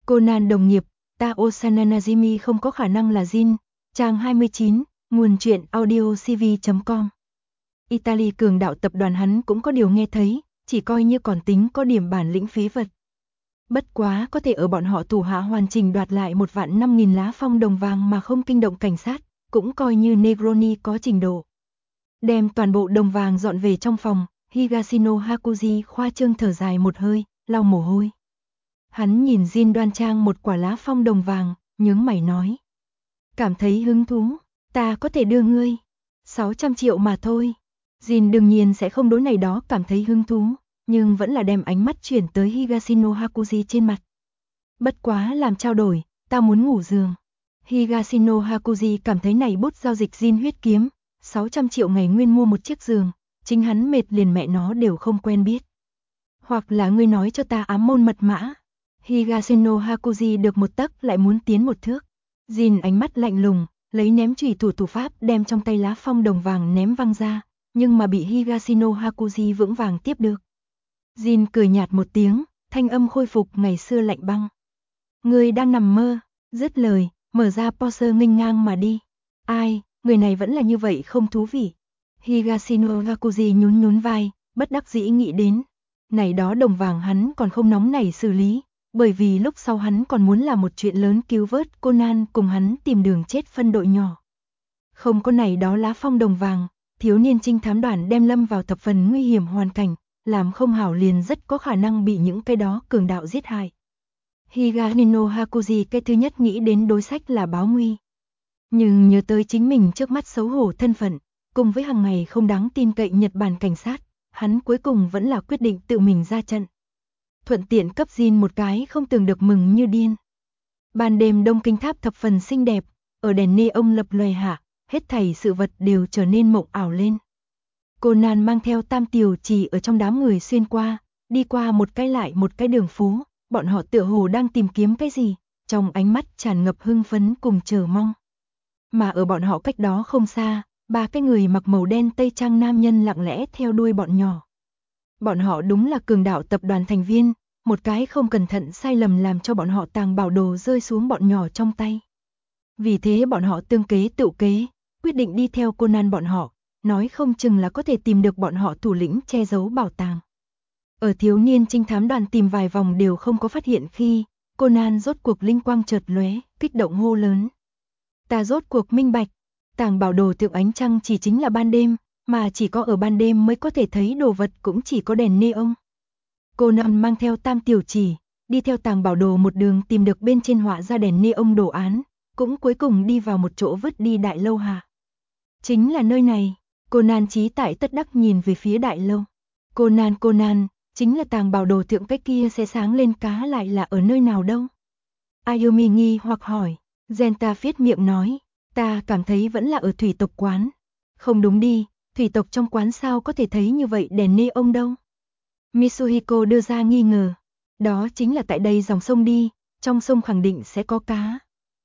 Conan đồng nghiệp, Tao Sananajimi không có khả năng là Jin. Trang 29, nguồn truyện audiocv.com. Italy cường đạo tập đoàn hắn cũng có điều nghe thấy, chỉ coi như còn tính có điểm bản lĩnh phế vật. Bất quá có thể ở bọn họ thủ hạ hoàn chỉnh đoạt lại 1.500.000 lá phong đồng vàng mà không kinh động cảnh sát, cũng coi như Negroni có trình độ. Đem toàn bộ đồng vàng dọn về trong phòng, Higashino Hakuji khoa trương thở dài một hơi, lau mồ hôi. Hắn nhìn Jin đoan trang một quả lá phong đồng vàng, nhướng mày nói. Cảm thấy hứng thú, ta có thể đưa ngươi 600 triệu mà thôi. Jin đương nhiên sẽ không đối này đó cảm thấy hứng thú, nhưng vẫn là đem ánh mắt chuyển tới Higashino Hakuji trên mặt. Bất quá làm trao đổi, ta muốn ngủ giường. Higashino Hakuji cảm thấy này bút giao dịch Jin huyết kiếm, 600 triệu ngày nguyên mua một chiếc giường, chính hắn mệt liền mẹ nó đều không quen biết. Hoặc là ngươi nói cho ta ám môn mật mã. Higashino Hakuji được một tấc lại muốn tiến một thước. Jin ánh mắt lạnh lùng, lấy ném chủy thủ pháp đem trong tay lá phong đồng vàng ném văng ra, nhưng mà bị Higashino Hakuji vững vàng tiếp được. Jin cười nhạt một tiếng, thanh âm khôi phục ngày xưa lạnh băng. Ngươi đang nằm mơ, dứt lời, mở ra Porsche nghênh ngang mà đi. Ai, người này vẫn là như vậy không thú vị. Higashino Hakuji nhún vai, bất đắc dĩ nghĩ đến. Này đó đồng vàng hắn còn không nóng nảy xử lý, bởi vì lúc sau hắn còn muốn làm một chuyện lớn cứu vớt Conan cùng hắn tìm đường chết phân đội nhỏ. Không có này đó lá phong đồng vàng, thiếu niên trinh thám đoàn đem lâm vào thập phần nguy hiểm hoàn cảnh, làm không hảo liền rất có khả năng bị những cái đó cường đạo giết hại. Higashino Hakuji cái thứ nhất nghĩ đến đối sách là báo nguy. Nhưng nhớ tới chính mình trước mắt xấu hổ thân phận, cùng với hàng ngày không đáng tin cậy Nhật Bản cảnh sát, hắn cuối cùng vẫn là quyết định tự mình ra trận. Thuận tiện cấp Jin một cái không tưởng được mừng như điên. Ban đêm Đông Kinh tháp thập phần xinh đẹp, ở đèn neon lập lòe hạ, hết thảy sự vật đều trở nên mộng ảo lên. Conan mang theo Tam Tiểu Chỉ ở trong đám người xuyên qua, đi qua một cái lại một cái đường phố, bọn họ tựa hồ đang tìm kiếm cái gì, trong ánh mắt tràn ngập hưng phấn cùng chờ mong. Mà ở bọn họ cách đó không xa, ba cái người mặc màu đen tây trang nam nhân lặng lẽ theo đuôi bọn nhỏ. Bọn họ đúng là cường đạo tập đoàn thành viên, một cái không cẩn thận sai lầm làm cho bọn họ tàng bảo đồ rơi xuống bọn nhỏ trong tay. Vì thế bọn họ tương kế tựu kế, quyết định đi theo Conan bọn họ, nói không chừng là có thể tìm được bọn họ thủ lĩnh che giấu bảo tàng. Ở thiếu niên trinh thám đoàn tìm vài vòng đều không có phát hiện khi, Conan rốt cuộc linh quang chợt lóe, kích động hô lớn. Ta rốt cuộc minh bạch, tàng bảo đồ thượng ánh trăng chỉ chính là ban đêm, mà chỉ có ở ban đêm mới có thể thấy đồ vật cũng chỉ có đèn neon. Conan mang theo Tam Tiểu Chỉ, đi theo tàng bảo đồ một đường tìm được bên trên họa ra đèn neon đồ án, cũng cuối cùng đi vào một chỗ vứt đi đại lâu hạ. Chính là nơi này, Conan trí tại tất đắc nhìn về phía đại lâu. Conan, chính là tàng bảo đồ thượng cái kia sẽ sáng lên cá lại là ở nơi nào đâu? Ayumi nghi hoặc hỏi, Genta viết miệng nói, ta cảm thấy vẫn là ở thủy tộc quán. Không đúng đi, thủy tộc trong quán sao có thể thấy như vậy đèn neon đâu? Mitsuhiko đưa ra nghi ngờ, đó chính là tại đây dòng sông đi, trong sông khẳng định sẽ có cá.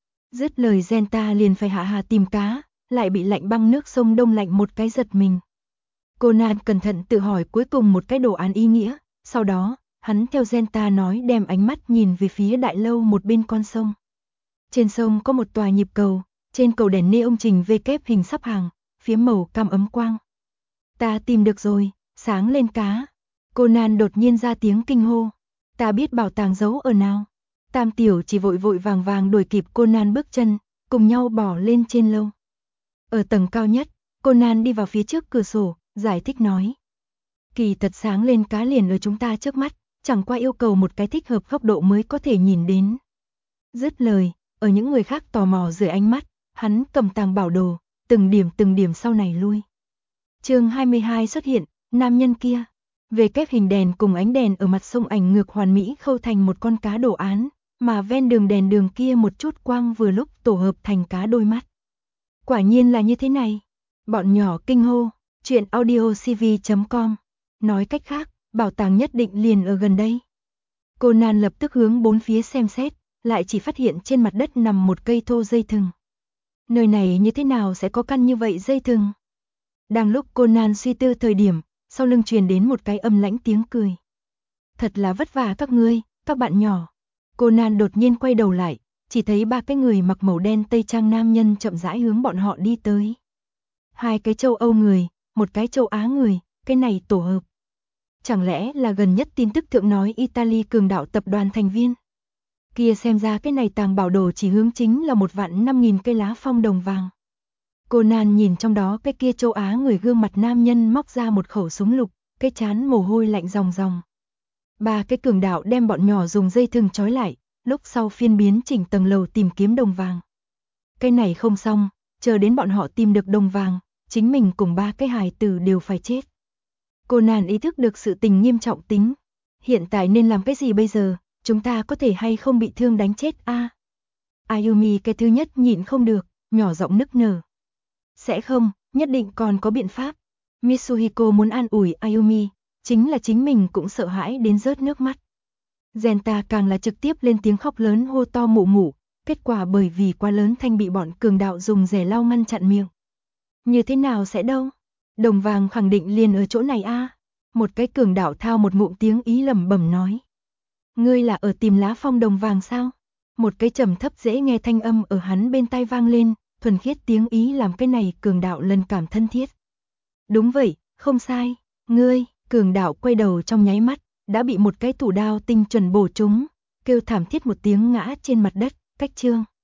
Dứt lời Genta liền phải hạ hà tìm cá, lại bị lạnh băng nước sông đông lạnh một cái giật mình. Conan cẩn thận tự hỏi cuối cùng một cái đồ án ý nghĩa, sau đó, hắn theo Genta nói đem ánh mắt nhìn về phía đại lâu một bên con sông. Trên sông có một tòa nhịp cầu, trên cầu đèn neon trình V kép hình sắp hàng, phía màu cam ấm quang. Ta tìm được rồi, sáng lên cá. Conan đột nhiên ra tiếng kinh hô. Ta biết bảo tàng giấu ở nào. Tam Tiểu chỉ vội vàng đuổi kịp Conan bước chân, cùng nhau bỏ lên trên lâu. Ở tầng cao nhất, Conan đi vào phía trước cửa sổ, giải thích nói. Kỳ thật sáng lên cá liền ở chúng ta trước mắt, chẳng qua yêu cầu một cái thích hợp góc độ mới có thể nhìn đến. Dứt lời, ở những người khác tò mò dưới ánh mắt, hắn cầm tàng bảo đồ, từng điểm sau này lui. Chương 22 xuất hiện, nam nhân kia. Về kép hình đèn cùng ánh đèn ở mặt sông ảnh ngược hoàn mỹ khâu thành một con cá đồ án, mà ven đường đèn đường kia một chút quang vừa lúc tổ hợp thành cá đôi mắt. Quả nhiên là như thế này. Bọn nhỏ kinh hô, chuyện audiocv.com. Nói cách khác, bảo tàng nhất định liền ở gần đây. Conan lập tức hướng bốn phía xem xét, lại chỉ phát hiện trên mặt đất nằm một cây thô dây thừng. Nơi này như thế nào sẽ có căn như vậy dây thừng? Đang lúc Conan suy tư thời điểm, sau lưng truyền đến một cái âm lãnh tiếng cười. Thật là vất vả các ngươi, các bạn nhỏ. Conan đột nhiên quay đầu lại, chỉ thấy ba cái người mặc màu đen tây trang nam nhân chậm rãi hướng bọn họ đi tới. Hai cái châu Âu người, một cái châu Á người, cái này tổ hợp. Chẳng lẽ là gần nhất tin tức thượng nói Italy cường đạo tập đoàn thành viên? Kia xem ra cái này tàng bảo đồ chỉ hướng chính là 1.500.000 cây lá phong đồng vàng. Conan nhìn trong đó cái kia châu Á người gương mặt nam nhân móc ra một khẩu súng lục, cái trán mồ hôi lạnh ròng ròng. Ba cái cường đạo đem bọn nhỏ dùng dây thừng trói lại, lúc sau phiên biến chỉnh tầng lầu tìm kiếm đồng vàng. Cái này không xong, chờ đến bọn họ tìm được đồng vàng, chính mình cùng ba cái hài tử đều phải chết. Conan ý thức được sự tình nghiêm trọng tính. Hiện tại nên làm cái gì bây giờ, chúng ta có thể hay không bị thương đánh chết a? Ayumi cái thứ nhất nhịn không được, nhỏ giọng nức nở. Sẽ không, nhất định còn có biện pháp. Mitsuhiko muốn an ủi Ayumi, chính là chính mình cũng sợ hãi đến rớt nước mắt. Genta càng là trực tiếp lên tiếng khóc lớn hô to mụ mụ, kết quả bởi vì quá lớn thanh bị bọn cường đạo dùng rẻ lau ngăn chặn miệng. Như thế nào sẽ đâu? Đồng vàng khẳng định liền ở chỗ này a. Một cái cường đạo thao một ngụm tiếng ý lẩm bẩm nói. Ngươi là ở tìm lá phong đồng vàng sao? Một cái trầm thấp dễ nghe thanh âm ở hắn bên tai vang lên, thuần khiết tiếng ý làm cái này cường đạo lần cảm thân thiết. Đúng vậy, không sai, ngươi, cường đạo quay đầu trong nháy mắt, đã bị một cái thủ đao tinh chuẩn bổ trúng, kêu thảm thiết một tiếng ngã trên mặt đất, cách chương.